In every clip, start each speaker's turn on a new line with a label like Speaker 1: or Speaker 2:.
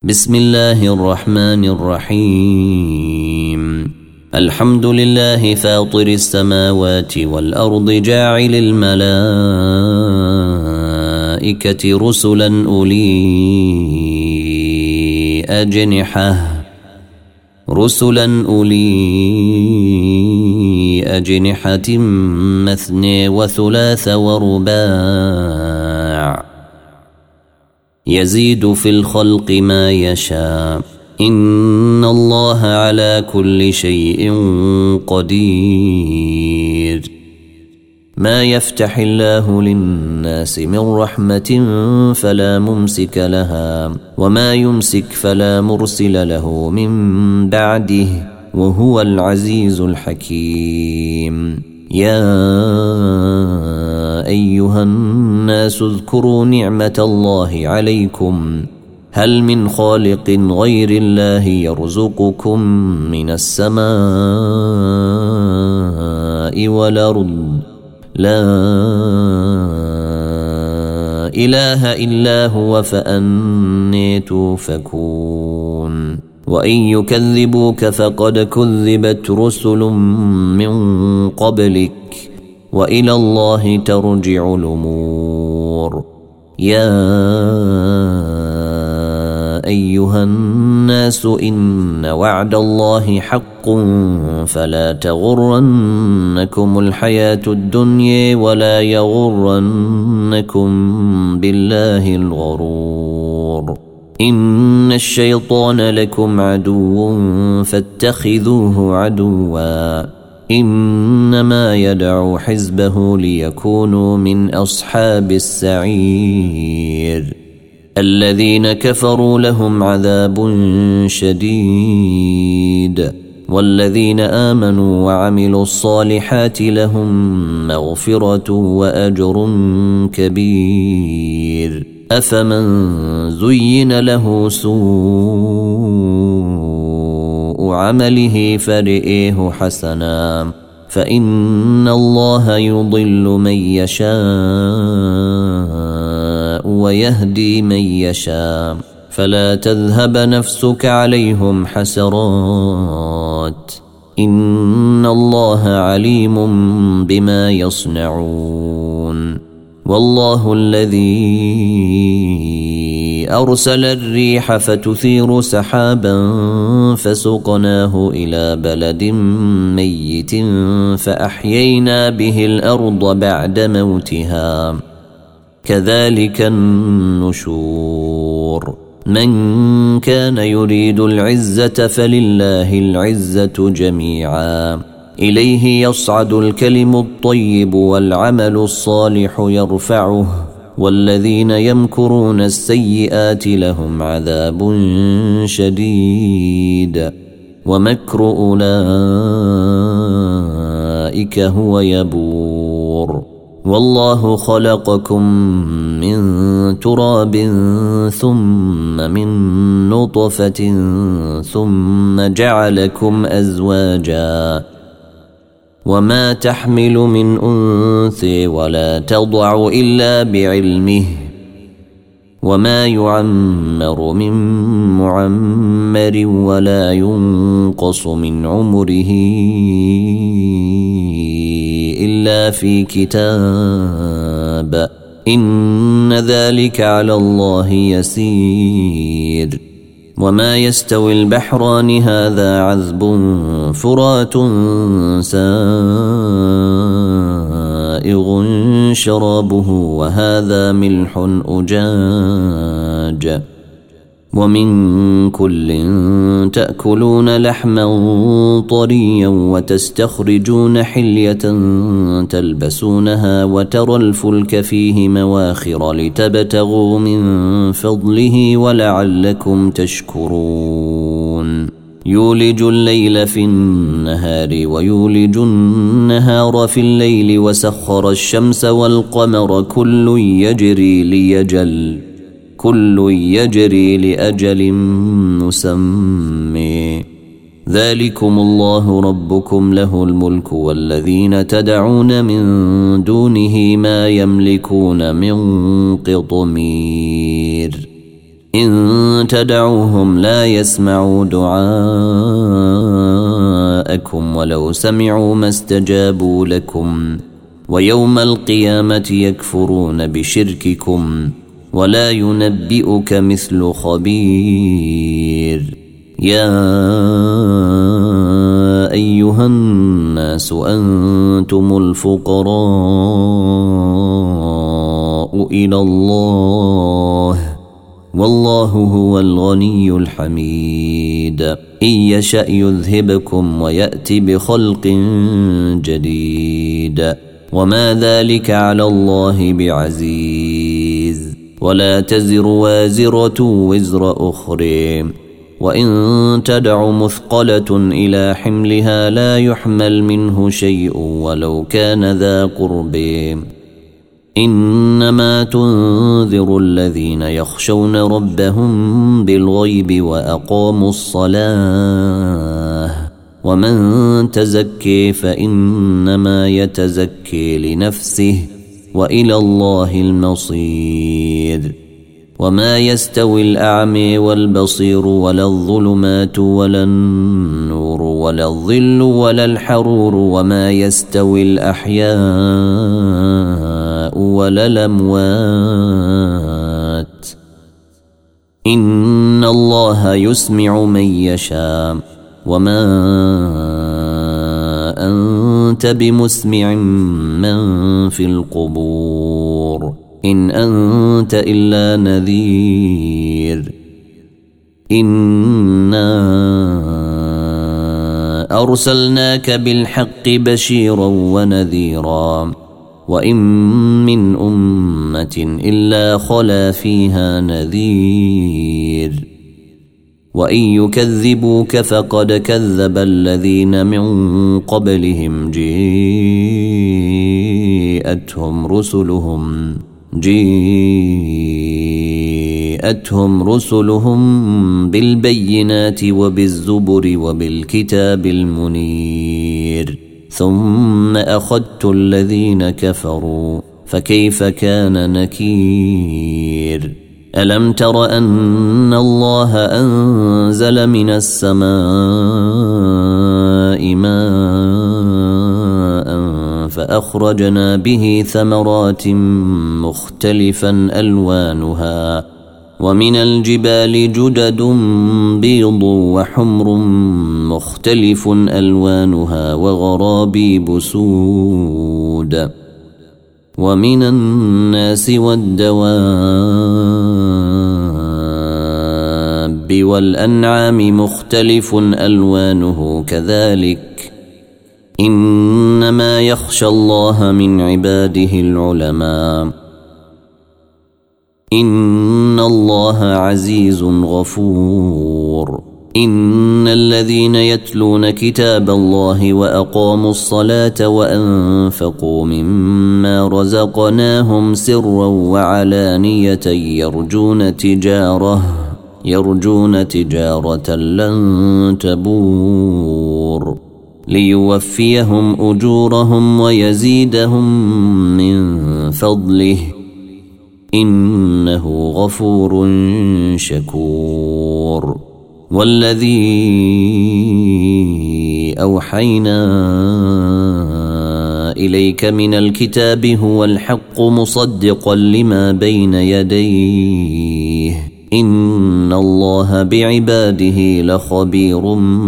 Speaker 1: بسم الله الرحمن الرحيم. الحمد لله فاطر السماوات والأرض جاعل الملائكة رسلا أولي أجنحة مثني وثلاث ورباع يزيد في الخلق ما يشاء إن الله على كل شيء قدير. ما يفتح الله للناس من رحمة فلا ممسك لها وما يمسك فلا مرسل له من بعده وهو العزيز الحكيم. يا أيها الناس اذكروا نعمة الله عليكم هل من خالق غير الله يرزقكم من السماء والأرض لا إله إلا هو فأني توفكون. وإن يكذبوك فقد كذبت رسل من قبلك وإلى الله ترجع الأمور. يا أيها الناس إن وعد الله حق فلا تغرنكم الحياة الدنيا ولا يغرنكم بالله الغرور. إن الشيطان لكم عدو فاتخذوه عدوا إنما يدعو حزبه ليكونوا من أصحاب السعير. الذين كفروا لهم عذاب شديد والذين آمنوا وعملوا الصالحات لهم مغفرة وأجر كبير. أفمن زين له سوء عمله فرئيه حسنا فإن الله يضل من يشاء ويهدي من يشاء فلا تذهب نفسك عليهم حسرات إن الله عليم بما يصنعون. والله الذي أرسل الريح فتثير سحابا فسقناه إلى بلد ميت فأحيينا به الأرض بعد موتها كذلك النشور. من كان يريد العزة فلله العزة جميعا إليه يصعد الكلم الطيب والعمل الصالح يرفعه والذين يمكرون السيئات لهم عذاب شديد ومكر أولئك هو يبور. والله خلقكم من تراب ثم من نطفة ثم جعلكم أزواجا وما تحمل من أنثى ولا تضع إلا بعلمه وما يعمر من معمر ولا ينقص من عمره إلا في كتاب إن ذلك على الله يسير. وما يستوي البحران هذا عذب فرات سائغ شرابه وهذا ملح أجاج ومن كل تأكلون لحما طريا وتستخرجون حلية تلبسونها وترى الفلك فيه مواخر لتبتغوا من فضله ولعلكم تشكرون. يولج الليل في النهار ويولج النهار في الليل وسخر الشمس والقمر كل يجري لأجل مسمى ذلكم الله ربكم له الملك والذين تدعون من دونه ما يملكون من قطمير إن تدعوهم لا يسمعوا دعاءكم ولو سمعوا ما استجابوا لكم ويوم القيامة يكفرون بشرككم ولا ينبئك مثل خبير. يا أيها الناس أنتم الفقراء إلى الله والله هو الغني الحميد. إن يشأ يذهبكم ويأتي بخلق جديد وما ذلك على الله بعزيز. ولا تزر وازرة وزر أخرى وإن تدع مثقلة إلى حملها لا يحمل منه شيء ولو كان ذا قرب. إنما تنذر الذين يخشون ربهم بالغيب وأقاموا الصلاة ومن تزكي فإنما يتزكي لنفسه وإلى الله المصير. وما يستوي الأعمى والبصير ولا الظلمات ولا النور ولا الظل ولا الحرور وما يستوي الأحياء ولا الأموات إن الله يسمع من يشاء وما أنت بمسمع من في القبور إن أنت إلا نذير. إنا أرسلناك بالحق بشيرا ونذيرا وإن من أمة إلا خلا فيها نذير وإن يكذبوك فقد كذب الذين من قبلهم جاءتهم رسلهم بالبينات وبالزبر وبالكتاب المنير ثم أخذت الذين كفروا فكيف كان نكير. ألم تر أن الله أنزل من السماء ماء فأخرجنا به ثمرات مختلفا ألوانها ومن الجبال جدد بيض وحمر مختلف ألوانها وغرابيب سود ومن الناس والدواب والأنعام مختلف ألوانه كذلك إنما يخشى الله من عباده العلماء إن الله عزيز غفور. إن الذين يتلون كتاب الله وأقاموا الصلاة وأنفقوا مما رزقناهم سرا وعلانية يرجون تجارة لن تبور ليوفيهم أجورهم ويزيدهم من فضله إنه غفور شكور. والذي أوحينا إليك من الكتاب هو الحق مصدقا لما بين يديه إن الله بعباده لخبير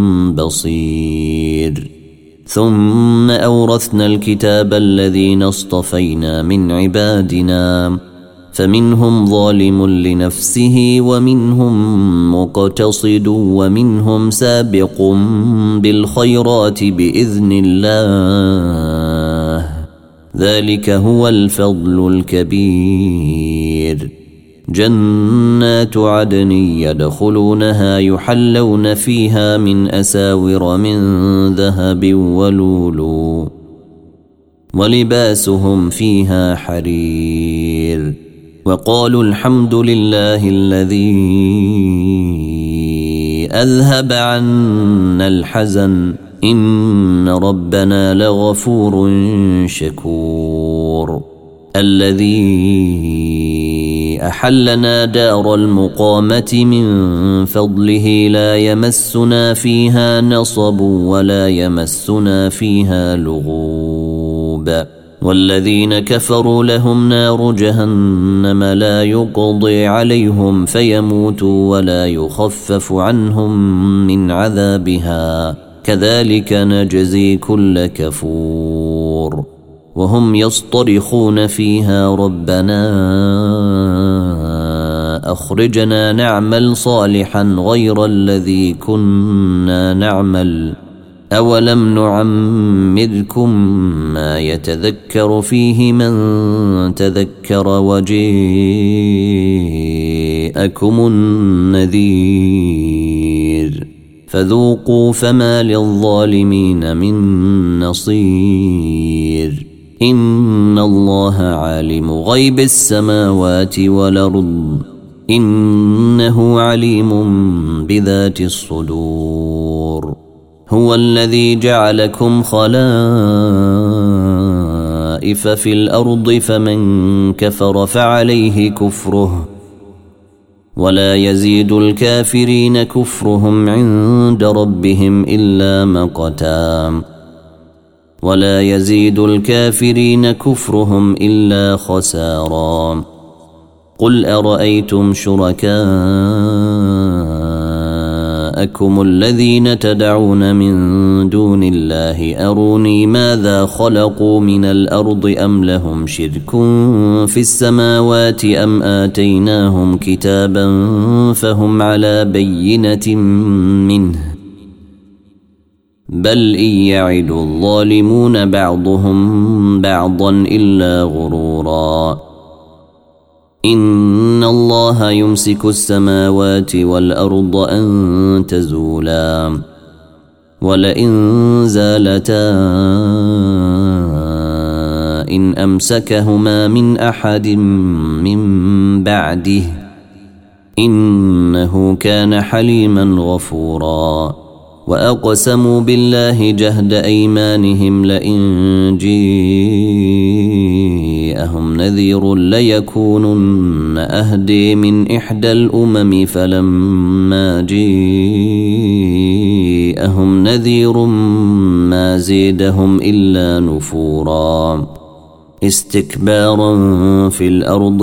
Speaker 1: بصير. ثم أورثنا الكتاب الذين اصطفينا من عبادنا فمنهم ظالم لنفسه ومنهم مقتصد ومنهم سابق بالخيرات بإذن الله ذلك هو الفضل الكبير. جنات عدن يدخلونها يحلون فيها من أساور من ذهب ولؤلؤ ولباسهم فيها حرير وقالوا الحمد لله الذي أذهب عنا الحزن إن ربنا لغفور شكور. الذي الذي أحلنا دار المقامة من فضله لا يمسنا فيها نصب ولا يمسنا فيها لغوب والذين كفروا لهم نار جهنم لا يقضي عليهم فيموتوا ولا يخفف عنهم من عذابها كذلك نجزي كل كفور وهم يصطرخون فيها ربنا أخرجنا نعمل صالحا غير الذي كنا نعمل أولم نعمركم ما يتذكر فيه من تذكر وجاءكم النذير فذوقوا فما للظالمين من نصير إن الله عالم غيب السماوات والأرض إنه عليم بذات الصدور هو الذي جعلكم خلائف في الأرض فمن كفر فعليه كفره ولا يزيد الكافرين كفرهم عند ربهم إلا مقتا ولا يزيد الكافرين كفرهم إلا خسارا قل أرأيتم شركاءكم الذين تدعون من دون الله أروني ماذا خلقوا من الأرض أم لهم شرك في السماوات أم آتيناهم كتابا فهم على بينة منه بل إن يعد الظالمون بعضهم بعضا إلا غرورا إن الله يمسك السماوات والأرض أن تزولا ولئن زالتا إن أمسكهما من أحد من بعده إنه كان حليما غفورا وأقسموا بالله جهد أيمانهم لئن جاءهم نذير ليكونن أهدي من إحدى الأمم فلما جاءهم نذير ما زيدهم إلا نفورا استكبارا في الأرض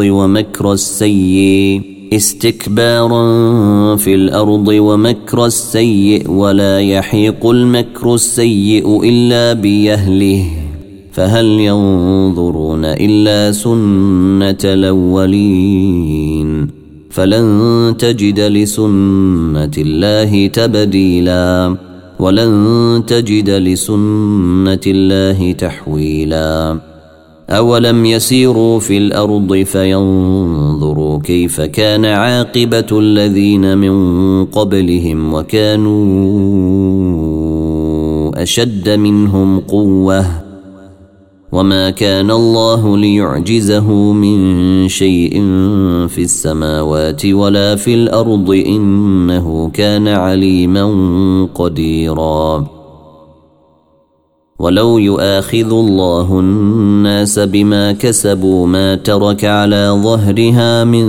Speaker 1: ومكر السيء ولا يحيق المكر السيء إلا بأهله فهل ينظرون إلا سنة الأولين فلن تجد لسنة الله تبديلا ولن تجد لسنة الله تحويلا أولم يسيروا في الأرض فينظروا كيف كان عاقبة الذين من قبلهم وكانوا أشد منهم قوة وما كان الله ليعجزه من شيء في السماوات ولا في الأرض إنه كان عليما قديرا ولو يؤاخذ الله الناس بما كسبوا ما ترك على ظهرها من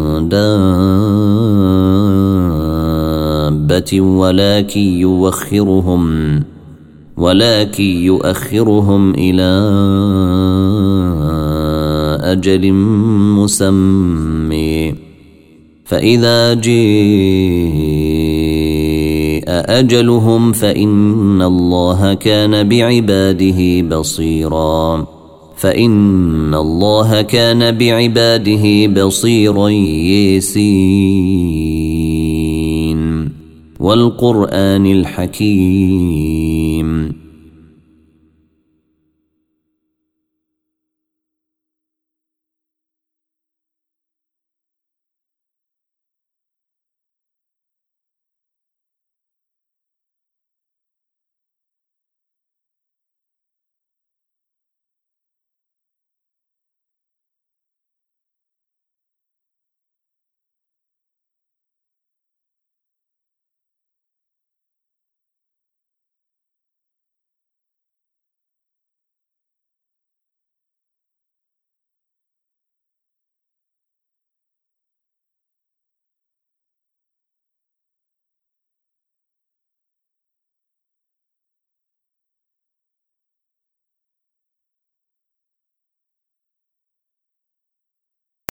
Speaker 1: دابة ولكن يؤخرهم إلى أجل مسمى فإذا جاء أجلهم فإن الله كان بعباده بصيرا ياسين والقرآن الحكيم